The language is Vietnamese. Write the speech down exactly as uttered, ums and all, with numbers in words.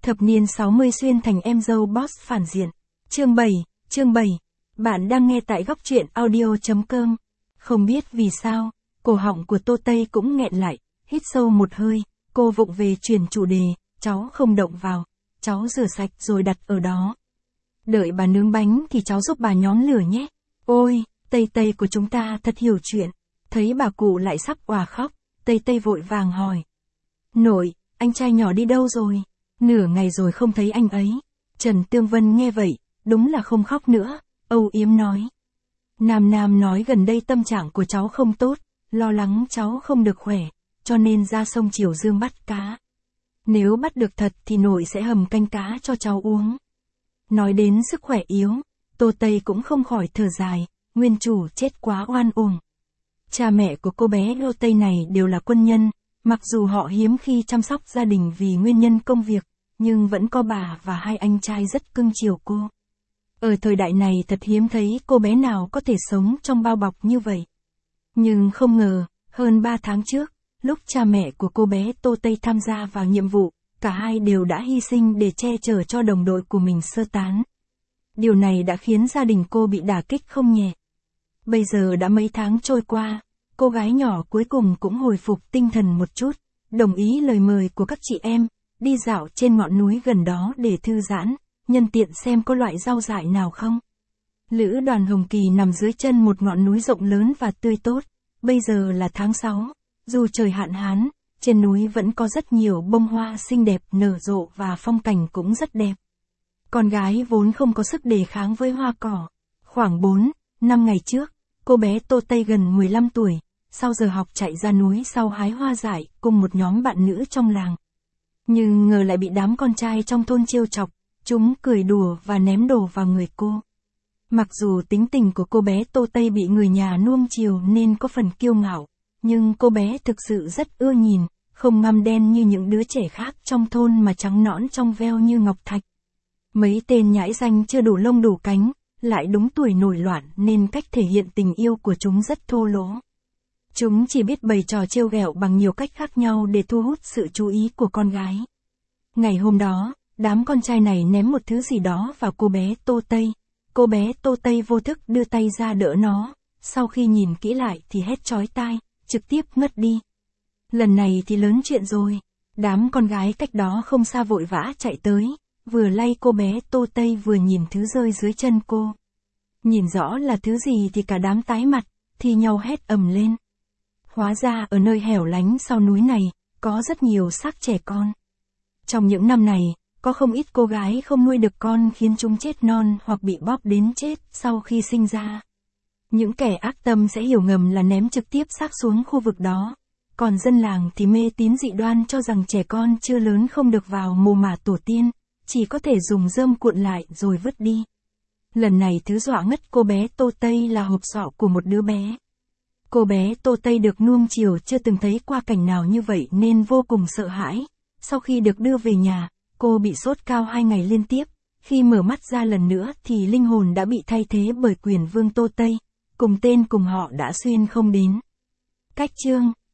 Thập niên sáu mươi xuyên thành em dâu boss phản diện. Chương bảy, chương bảy. Bạn đang nghe tại góc truyện audio chấm com. Không biết vì sao, cổ họng của Tô Tây cũng nghẹn lại, hít sâu một hơi, cô vụng về chuyển chủ đề, cháu không động vào, cháu rửa sạch rồi đặt ở đó. Đợi bà nướng bánh thì cháu giúp bà nhóm lửa nhé. Ôi, Tây Tây của chúng ta thật hiểu chuyện. Thấy bà cụ lại sắp òa khóc, Tây Tây vội vàng hỏi. Nội, anh trai nhỏ đi đâu rồi? Nửa ngày rồi không thấy anh ấy. Trần Tương Vân nghe vậy, đúng là không khóc nữa, âu yếm nói. Nam Nam nói gần đây tâm trạng của cháu không tốt, lo lắng cháu không được khỏe, cho nên ra sông Triều Dương bắt cá. Nếu bắt được thật thì nội sẽ hầm canh cá cho cháu uống. Nói đến sức khỏe yếu, Tô Tây cũng không khỏi thở dài, nguyên chủ chết quá oan uổng. Cha mẹ của cô bé Tô Tây này đều là quân nhân, mặc dù họ hiếm khi chăm sóc gia đình vì nguyên nhân công việc, nhưng vẫn có bà và hai anh trai rất cưng chiều cô. Ở thời đại này thật hiếm thấy cô bé nào có thể sống trong bao bọc như vậy. Nhưng không ngờ, hơn ba tháng trước, lúc cha mẹ của cô bé Tô Tây tham gia vào nhiệm vụ, cả hai đều đã hy sinh để che chở cho đồng đội của mình sơ tán. Điều này đã khiến gia đình cô bị đả kích không nhẹ. Bây giờ đã mấy tháng trôi qua, cô gái nhỏ cuối cùng cũng hồi phục tinh thần một chút, đồng ý lời mời của các chị em, đi dạo trên ngọn núi gần đó để thư giãn, nhân tiện xem có loại rau dại nào không. Lữ đoàn Hồng Kỳ nằm dưới chân một ngọn núi rộng lớn và tươi tốt, bây giờ là tháng sáu, dù trời hạn hán, trên núi vẫn có rất nhiều bông hoa xinh đẹp nở rộ và phong cảnh cũng rất đẹp. Con gái vốn không có sức đề kháng với hoa cỏ. Khoảng bốn, năm ngày trước, cô bé Tô Tây gần mười lăm tuổi, sau giờ học chạy ra núi sau hái hoa dại cùng một nhóm bạn nữ trong làng. Nhưng ngờ lại bị đám con trai trong thôn trêu chọc, chúng cười đùa và ném đồ vào người cô. Mặc dù tính tình của cô bé Tô Tây bị người nhà nuông chiều nên có phần kiêu ngạo, nhưng cô bé thực sự rất ưa nhìn, không ngăm đen như những đứa trẻ khác trong thôn mà trắng nõn trong veo như ngọc thạch. Mấy tên nhãi danh chưa đủ lông đủ cánh, lại đúng tuổi nổi loạn nên cách thể hiện tình yêu của chúng rất thô lỗ. Chúng chỉ biết bày trò trêu ghẹo bằng nhiều cách khác nhau để thu hút sự chú ý của con gái. Ngày hôm đó, đám con trai này ném một thứ gì đó vào cô bé Tô Tây. Cô bé Tô Tây vô thức đưa tay ra đỡ nó, sau khi nhìn kỹ lại thì hét chói tai, trực tiếp ngất đi. Lần này thì lớn chuyện rồi, đám con gái cách đó không xa vội vã chạy tới, vừa lay cô bé Tô Tây vừa nhìn thứ rơi dưới chân cô. Nhìn rõ là thứ gì thì cả đám tái mặt, thì nhau hét ầm lên. Hóa ra ở nơi hẻo lánh sau núi này, có rất nhiều xác trẻ con. Trong những năm này, có không ít cô gái không nuôi được con khiến chúng chết non hoặc bị bóp đến chết sau khi sinh ra. Những kẻ ác tâm sẽ hiểu ngầm là ném trực tiếp xác xuống khu vực đó. Còn dân làng thì mê tín dị đoan cho rằng trẻ con chưa lớn không được vào mồ mả tổ tiên, chỉ có thể dùng rơm cuộn lại rồi vứt đi. Lần này thứ dọa ngất cô bé Tô Tây là hộp sọ của một đứa bé. Cô bé Tô Tây được nuông chiều chưa từng thấy qua cảnh nào như vậy nên vô cùng sợ hãi. Sau khi được đưa về nhà, cô bị sốt cao hai ngày liên tiếp. Khi mở mắt ra lần nữa thì linh hồn đã bị thay thế bởi Quyền Vương Tô Tây. Cùng tên cùng họ đã xuyên không đến. Cách chương